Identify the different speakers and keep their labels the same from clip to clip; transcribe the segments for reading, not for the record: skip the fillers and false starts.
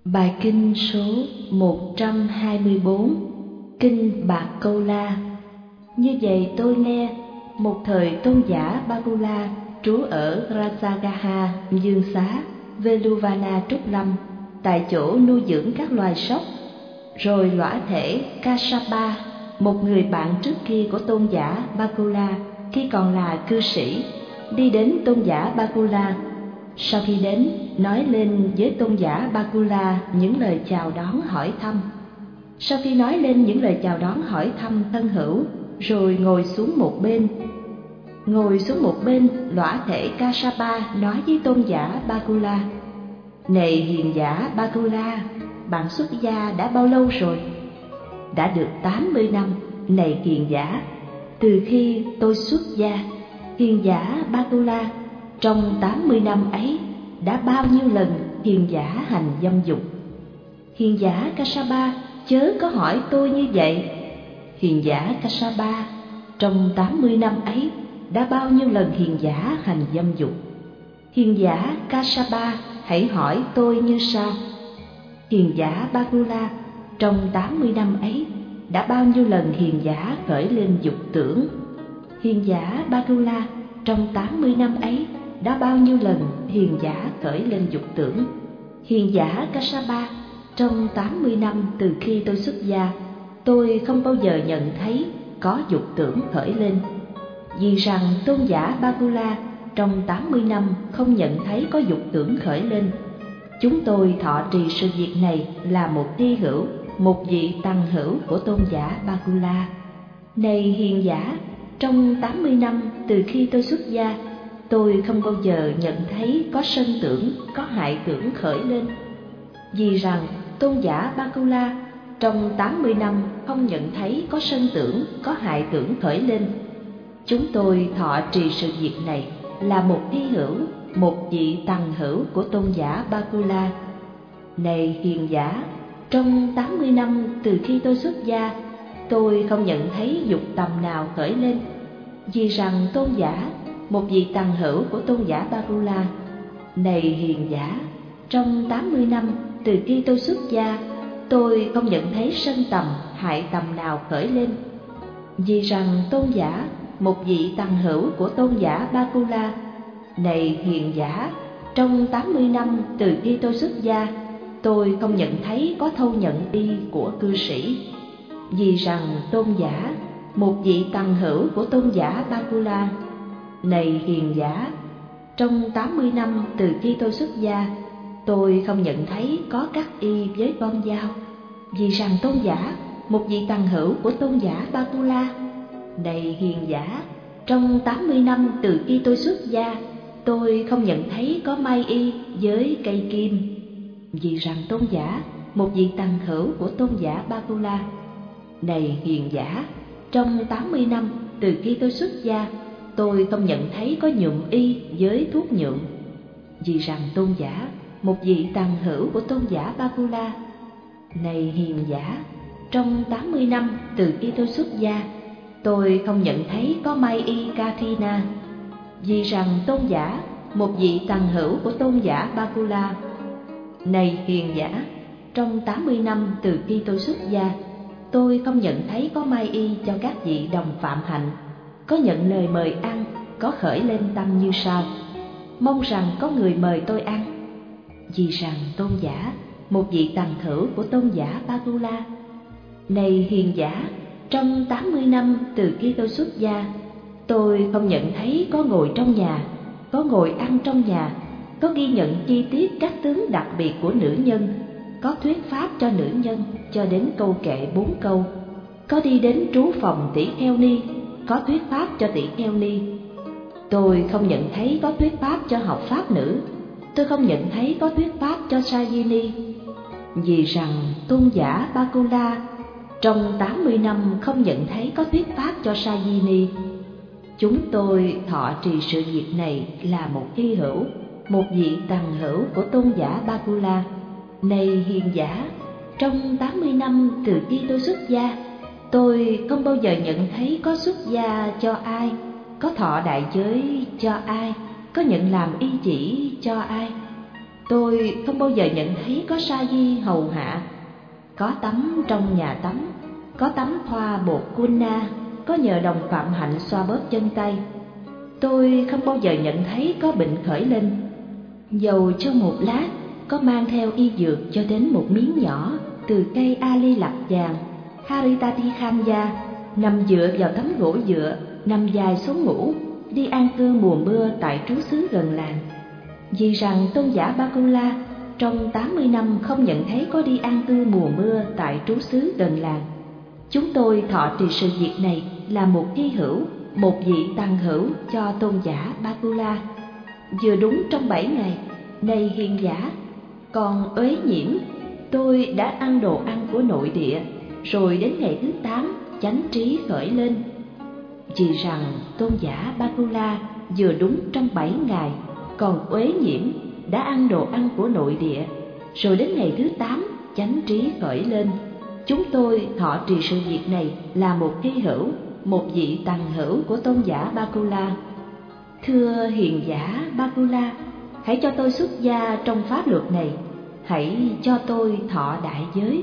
Speaker 1: Bài kinh số 124, Kinh Bạc Câu La. Như vậy tôi nghe, một thời tôn giả Bagula trú ở Rajagaha, Dương Xá, Veluvana Trúc Lâm, tại chỗ nuôi dưỡng các loài sóc. Rồi lõa thể Kassapa, một người bạn trước kia của tôn giả Bagula khi còn là cư sĩ, đi đến tôn giả Bagula. Sau khi đến, nói lên với tôn giả Bagula những lời chào đón hỏi thăm. Sau khi nói lên những lời chào đón hỏi thăm thân hữu, rồi ngồi xuống một bên, lõa thể Kassapa nói với tôn giả Bagula: Này hiền giả Bagula, bạn xuất gia đã bao lâu rồi? Đã được 80 năm, này hiền giả. Từ khi tôi xuất gia, hiền giả Bagula, trong 80 năm ấy đã bao nhiêu lần hiền giả hành dâm dục? Hiền giả Kassapa, chớ có hỏi tôi như vậy. Hiền giả Kassapa, trong 80 năm ấy đã bao nhiêu lần hiền giả hành dâm dục? Hiền giả Kassapa, hãy hỏi tôi như sau. Hiền giả Bagula, trong 80 năm ấy đã bao nhiêu lần hiền giả khởi lên dục tưởng? Hiền giả Bagula, trong 80 năm ấy đã bao nhiêu lần hiền giả khởi lên dục tưởng? Hiền giả Kassapa, trong 80 năm từ khi tôi xuất gia, tôi không bao giờ nhận thấy có dục tưởng khởi lên. Vì rằng tôn giả Bagula trong 80 năm không nhận thấy có dục tưởng khởi lên, chúng tôi thọ trì sự việc này là một thi hữu, một vị tăng hữu của tôn giả Bagula. Này hiền giả, trong 80 năm từ khi tôi xuất gia, tôi không bao giờ nhận thấy có sân tưởng, có hại tưởng khởi lên. Vì rằng tôn giả Bagula trong 80 năm không nhận thấy có sân tưởng, có hại tưởng khởi lên, chúng tôi thọ trì sự việc này là một thi hữu, một vị tăng hữu của tôn giả Bagula. Này hiền giả, trong 80 năm từ khi tôi xuất gia, tôi không nhận thấy dục tầm nào khởi lên. Vì rằng tôn giả, một vị tăng hữu của tôn giả Bagula. Này hiền giả, trong 80 năm từ khi tôi xuất gia, tôi không nhận thấy sân tầm, hại tầm nào khởi lên. Vì rằng tôn giả, một vị tăng hữu của tôn giả Bagula. Này hiền giả, trong 80 năm từ khi tôi xuất gia, tôi không nhận thấy có thâu nhận y của cư sĩ. Vì rằng tôn giả, một vị tăng hữu của tôn giả Bagula. Này hiền giả, trong 80 năm từ khi tôi xuất gia, tôi không nhận thấy có cắt y với con dao. Vì rằng tôn giả, một vị tăng hữu của tôn giả Bagula. Này hiền giả, trong 80 năm từ khi tôi xuất gia, tôi không nhận thấy có may y với cây kim. Vì rằng tôn giả, một vị tăng hữu của tôn giả Bagula. Này hiền giả, trong 80 năm từ khi tôi xuất gia, tôi không nhận thấy có nhuộm y với thuốc nhuộm. Vì rằng tôn giả, một vị tăng hữu của tôn giả Bagula. Này hiền giả, trong 80 năm từ khi tôi xuất gia, tôi không nhận thấy có may y Kathina. Vì rằng tôn giả, một vị tăng hữu của tôn giả Bagula. Này hiền giả, trong 80 năm từ khi tôi xuất gia, tôi không nhận thấy có may y cho các vị đồng phạm hạnh, có nhận lời mời ăn, có khởi lên tâm như sau: mong rằng có người mời tôi ăn. Vì rằng tôn giả, một vị tăng hữu của tôn giả Bagula. Này hiền giả, trong 80 năm từ khi tôi xuất gia, tôi không nhận thấy có ngồi trong nhà, có ngồi ăn trong nhà, có ghi nhận chi tiết các tướng đặc biệt của nữ nhân, có thuyết pháp cho nữ nhân cho đến câu kệ 4 câu, có đi đến trú phòng tỷ kheo ni, có thuyết pháp cho tỷ kheo ni. Tôi không nhận thấy có thuyết pháp cho học pháp nữ, tôi không nhận thấy có thuyết pháp cho Sajini. Vì rằng tôn giả Bagula trong 80 năm không nhận thấy có thuyết pháp cho Sajini, chúng tôi thọ trì sự việc này là một hy hữu, một vị tăng hữu của tôn giả Bagula. Này hiền giả, trong 80 năm từ khi tôi xuất gia, tôi không bao giờ nhận thấy có xuất gia cho ai, có thọ đại giới cho ai, có nhận làm y chỉ cho ai. Tôi không bao giờ nhận thấy có sa di hầu hạ. Có tắm trong nhà tắm, có tắm thoa bột kunna, có nhờ đồng phạm hạnh xoa bóp chân tay. Tôi không bao giờ nhận thấy có bệnh khởi lên. Dầu cho một lát có mang theo y dược cho đến một miếng nhỏ từ cây ali lạp vàng Haritati Khanya, nằm dựa vào tấm gỗ dựa, nằm dài xuống ngủ, đi an cư mùa mưa tại trú xứ gần làng. Vì rằng tôn giả Bakula trong 80 năm không nhận thấy có đi an cư mùa mưa tại trú xứ gần làng, chúng tôi thọ trì sự việc này là một hy hữu, một vị tăng hữu cho tôn giả Bakula. Vừa đúng trong 7 ngày, này hiền giả, còn uế nhiễm, tôi đã ăn đồ ăn của nội địa, rồi đến ngày thứ 8 chánh trí khởi lên. Vì rằng tôn giả Bakula vừa đúng trong 7 ngày, còn uế nhiễm đã ăn đồ ăn của nội địa, rồi đến ngày thứ 8 chánh trí khởi lên. Chúng tôi thọ trì sự việc này là một hy hữu, một vị tăng hữu của tôn giả Bakula. Thưa hiền giả Bakula, hãy cho tôi xuất gia trong pháp luật này, hãy cho tôi thọ đại giới.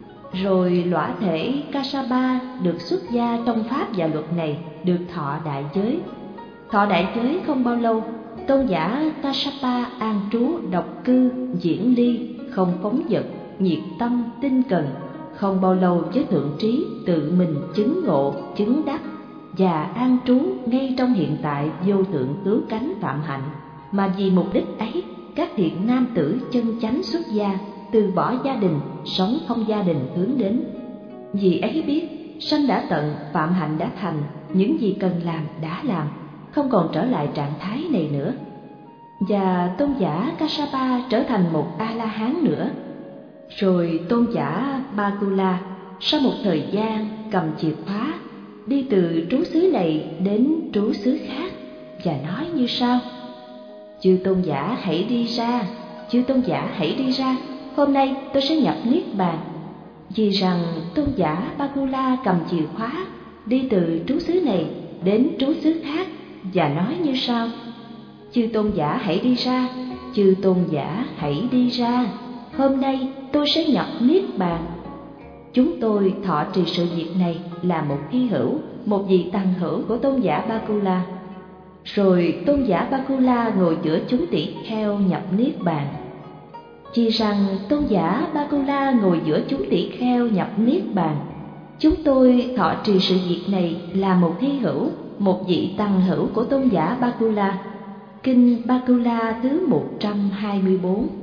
Speaker 1: Rồi lõa thể Kassapa được xuất gia trong pháp và luật này, được thọ đại giới. Thọ đại giới không bao lâu, tôn giả Kassapa an trú độc cư diễn ly, không phóng dật, nhiệt tâm, tinh cần. Không bao lâu với thượng trí tự mình chứng ngộ, chứng đắc và an trú ngay trong hiện tại vô thượng cứu cánh phạm hạnh. Mà vì mục đích ấy, các thiện nam tử chân chánh xuất gia, từ bỏ gia đình, sống không gia đình hướng đến. Vì ấy biết, sanh đã tận, phạm hạnh đã thành, những gì cần làm đã làm, không còn trở lại trạng thái này nữa. Và tôn giả Kassapa trở thành một A-la-hán nữa. Rồi tôn giả Bakula sau một thời gian cầm chìa khóa, đi từ trú xứ này đến trú xứ khác và nói như sau: Chư tôn giả hãy đi ra, chư tôn giả hãy đi ra, hôm nay tôi sẽ nhập niết bàn. Vì rằng tôn giả Bakula cầm chìa khóa, đi từ trú xứ này đến trú xứ khác và nói như sau: Chư tôn giả hãy đi ra, chư tôn giả hãy đi ra, hôm nay tôi sẽ nhập niết bàn. Chúng tôi thọ trì sự việc này là một hy hữu, một vị tăng hữu của tôn giả Bakula. Rồi tôn giả Bakula ngồi giữa chúng tỷ kheo nhập niết bàn. Vì rằng tôn giả Bakula ngồi giữa chúng tỷ kheo nhập niết bàn, chúng tôi thọ trì sự việc này là một hy hữu, một vị tăng hữu của tôn giả Bakula. Kinh Bakula thứ 124.